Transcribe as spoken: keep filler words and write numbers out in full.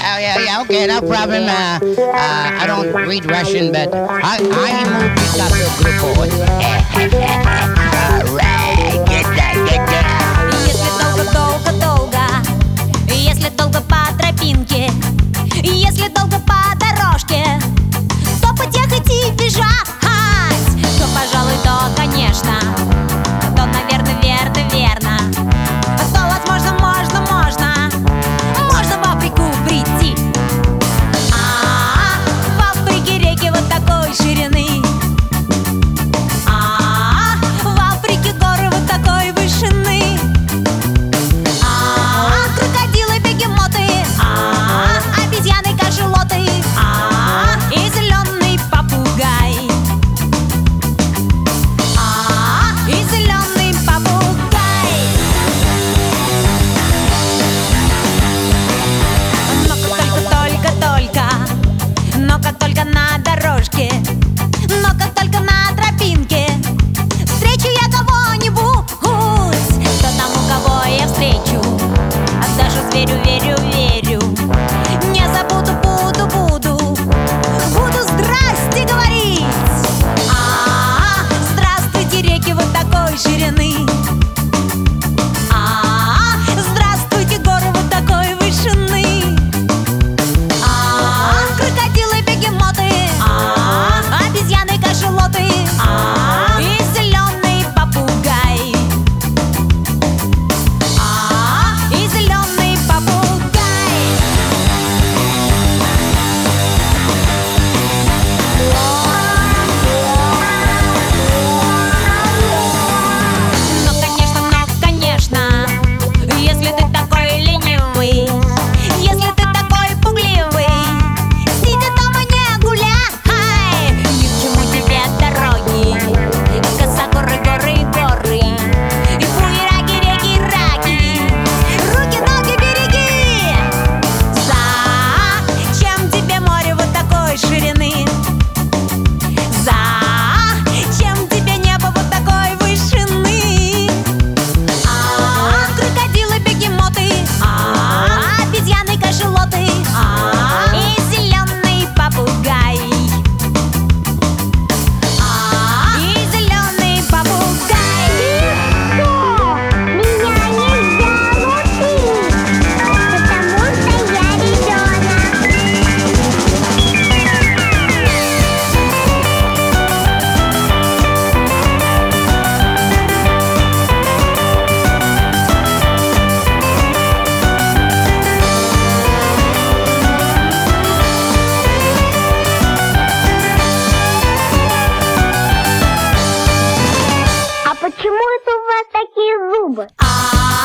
yeah, yeah, yeah. Okay, no problem. Uh, uh, I don't read Russian, but I, I moved grupo. Alright, get that, get that. Если долго-долго-долго, если долго по тропинке, если долго по дорожке, то потехать и бежать, то, пожалуй, то, конечно, то, наверное, верно, верно, то, возможно, можно, можно, можно в Африку прийти. А, в Африке реки вот такой ширины, а, в Африке горы вот такой вышины, а, крокодилы, бегемоты, а, обезьяны, кашалоты, а, и зеленый попугай, а, и зеленый попугай. Но как только, только, только, но как только на дорожке, но как только на тропинке встречу я кого-нибудь, то тому, кого я встречу, даже зверю верю, верю, не забуду, буду, буду, буду здрасте говорить. А, здравствуйте, реки вот такой ширины, а, здравствуйте, горы вот такой вышины, а, крокодилы, бегемоты, а, обезьяны, кашалоты, а, и зеленый попугай, а, и зеленый попугай. Но, конечно, но, конечно, если ты такой ленивый, если ты такой пугливый, сиди дома, не гуляй, ни к чему тебе дороги, коса, горы, горы, горы, и буераки, реки, раки, руки, ноги береги. Зачем тебе море вот такой ширины? Зачем тебе небо вот такой вышины? А, крокодилы, бегемоты, а, обезьяны, кашалоты, а, и зеленый попугай, а, и зеленый попугай. Меня нельзя лупить, потому что я ребенок. А почему это у вас такие зубы? А,